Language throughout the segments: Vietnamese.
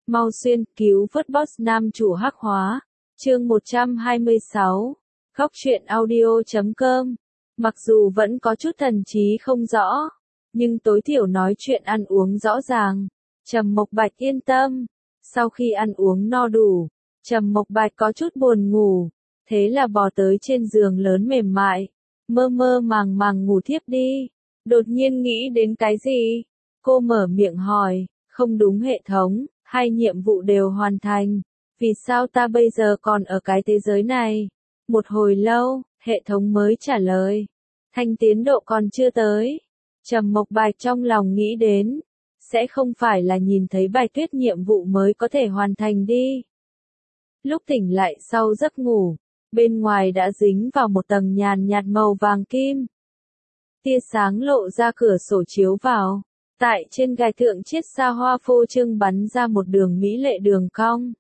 Mau xuyên cứu vớt boss nam chủ hắc hóa. Chương 126. Góc truyện audio.com. Mặc dù vẫn có chút thần trí không rõ, nhưng tối thiểu nói chuyện ăn uống rõ ràng. Trầm Mộc Bạch yên tâm. Sau khi ăn uống no đủ, Trầm Mộc Bạch có chút buồn ngủ, thế là bò tới trên giường lớn mềm mại, mơ mơ màng màng ngủ thiếp đi. Đột nhiên nghĩ đến cái gì? Cô mở miệng hỏi, không đúng hệ thống, hai nhiệm vụ đều hoàn thành. Vì sao ta bây giờ còn ở cái thế giới này? Một hồi lâu, hệ thống mới trả lời. Thanh tiến độ còn chưa tới. Trầm Mộc Bạch trong lòng nghĩ đến. Sẽ không phải là nhìn thấy Bạch Tuyết nhiệm vụ mới có thể hoàn thành đi. Lúc tỉnh lại sau giấc ngủ, bên ngoài đã dính vào một tầng nhàn nhạt màu vàng kim. Tia sáng lộ ra cửa sổ chiếu vào. Tại trên gai thượng chiết xa hoa phô trương bắn ra một đường mỹ lệ đường cong.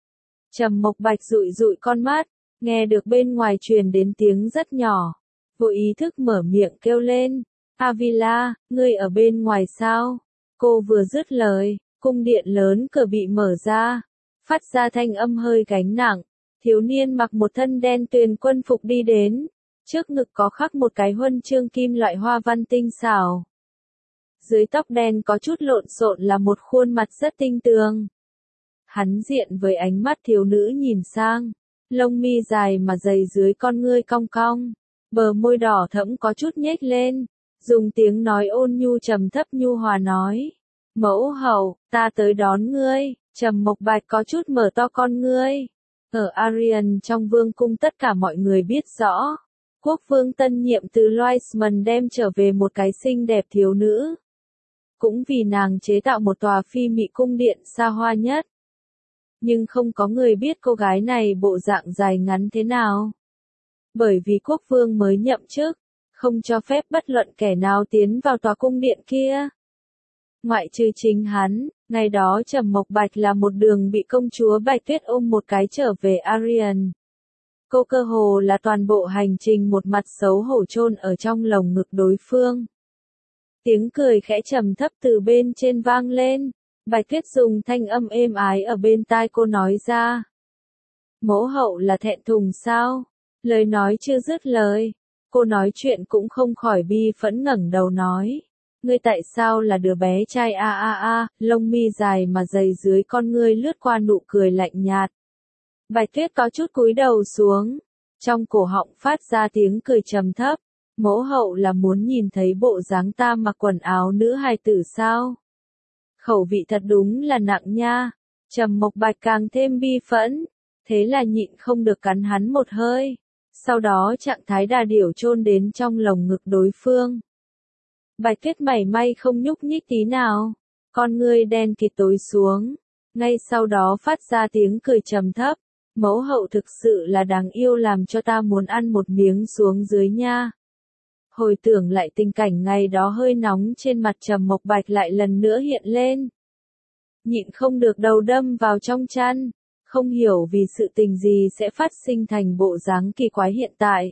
Trầm Mộc Bạch dụi dụi con mắt, nghe được bên ngoài truyền đến tiếng rất nhỏ. Vô ý thức mở miệng kêu lên, Avila, ngươi ở bên ngoài sao? Cô vừa dứt lời, cung điện lớn cửa bị mở ra, phát ra thanh âm hơi gánh nặng. Thiếu niên mặc một thân đen tuyền quân phục đi đến, trước ngực có khắc một cái huân chương kim loại hoa văn tinh xảo. Dưới tóc đen có chút lộn xộn là một khuôn mặt rất tinh tường. Hắn diện với ánh mắt thiếu nữ nhìn sang, lông mi dài mà dày dưới con ngươi cong cong, bờ môi đỏ thẫm có chút nhếch lên, dùng tiếng nói ôn nhu trầm thấp nhu hòa nói. Mẫu hậu, ta tới đón ngươi. Trầm Mộc Bạch có chút mở to con ngươi. Ở Arian trong vương cung tất cả mọi người biết rõ. Quốc vương tân nhiệm từ Loisman đem trở về một cái xinh đẹp thiếu nữ. Cũng vì nàng chế tạo một tòa phi mị cung điện xa hoa nhất. Nhưng không có người biết cô gái này bộ dạng dài ngắn thế nào. Bởi vì quốc vương mới nhậm chức, không cho phép bất luận kẻ nào tiến vào tòa cung điện kia. Ngoại trừ chính hắn, ngày đó Trầm Mộc Bạch là một đường bị công chúa Bạch Tuyết ôm một cái trở về Arian. Cô cơ hồ là toàn bộ hành trình một mặt xấu hổ chôn ở trong lồng ngực đối phương. Tiếng cười khẽ trầm thấp từ bên trên vang lên, Bạch Tuyết dùng thanh âm êm ái ở bên tai cô nói ra. Mẫu hậu là thẹn thùng sao? Lời nói chưa dứt lời, cô nói chuyện cũng không khỏi bi phẫn ngẩng đầu nói. Ngươi tại sao là đứa bé trai lông mi dài mà dày dưới con ngươi lướt qua nụ cười lạnh nhạt. Bạch Tuyết có chút cúi đầu xuống, trong cổ họng phát ra tiếng cười trầm thấp. Mẫu hậu là muốn nhìn thấy bộ dáng ta mặc quần áo nữ hài tử sao? Khẩu vị thật đúng là nặng nha. Trầm Mộc Bạch càng thêm bi phẫn, thế là nhịn không được cắn hắn một hơi. Sau đó trạng thái đà điểu chôn đến trong lồng ngực đối phương. Bạch Tuyết mảy may không nhúc nhích tí nào, con ngươi đen kịt tối xuống, ngay sau đó phát ra tiếng cười trầm thấp. Mẫu hậu thực sự là đáng yêu làm cho ta muốn ăn một miếng xuống dưới nha. Hồi tưởng lại tình cảnh ngày đó hơi nóng trên mặt Trầm Mộc Bạch lại lần nữa hiện lên. Nhịn không được đầu đâm vào trong chăn, không hiểu vì sự tình gì sẽ phát sinh thành bộ dáng kỳ quái hiện tại.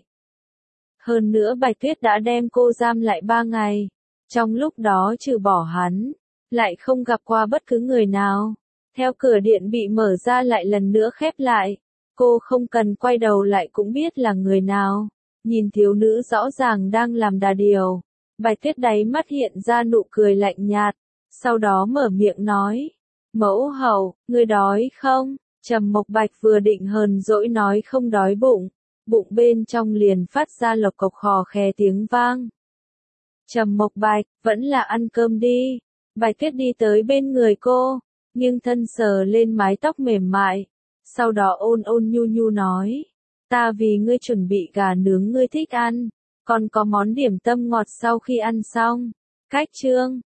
Hơn nữa Bạch Tuyết đã đem cô giam lại 3 ngày, trong lúc đó trừ bỏ hắn, lại không gặp qua bất cứ người nào. Theo cửa điện bị mở ra lại lần nữa khép lại, cô không cần quay đầu lại cũng biết là người nào. Nhìn thiếu nữ rõ ràng đang làm đà điểu, Bạch Tuyết đáy mắt hiện ra nụ cười lạnh nhạt, sau đó mở miệng nói, mẫu hậu, ngươi đói không? Trầm Mộc Bạch vừa định hờn dỗi nói không đói bụng, bụng bên trong liền phát ra lộc cộc khò khè tiếng vang. Trầm Mộc Bạch, vẫn là ăn cơm đi. Bạch Tuyết đi tới bên người cô, nghiêng thân sờ lên mái tóc mềm mại, sau đó ôn ôn nhu nhu nói. Ta vì ngươi chuẩn bị gà nướng ngươi thích ăn, còn có món điểm tâm ngọt sau khi ăn xong. Cách chương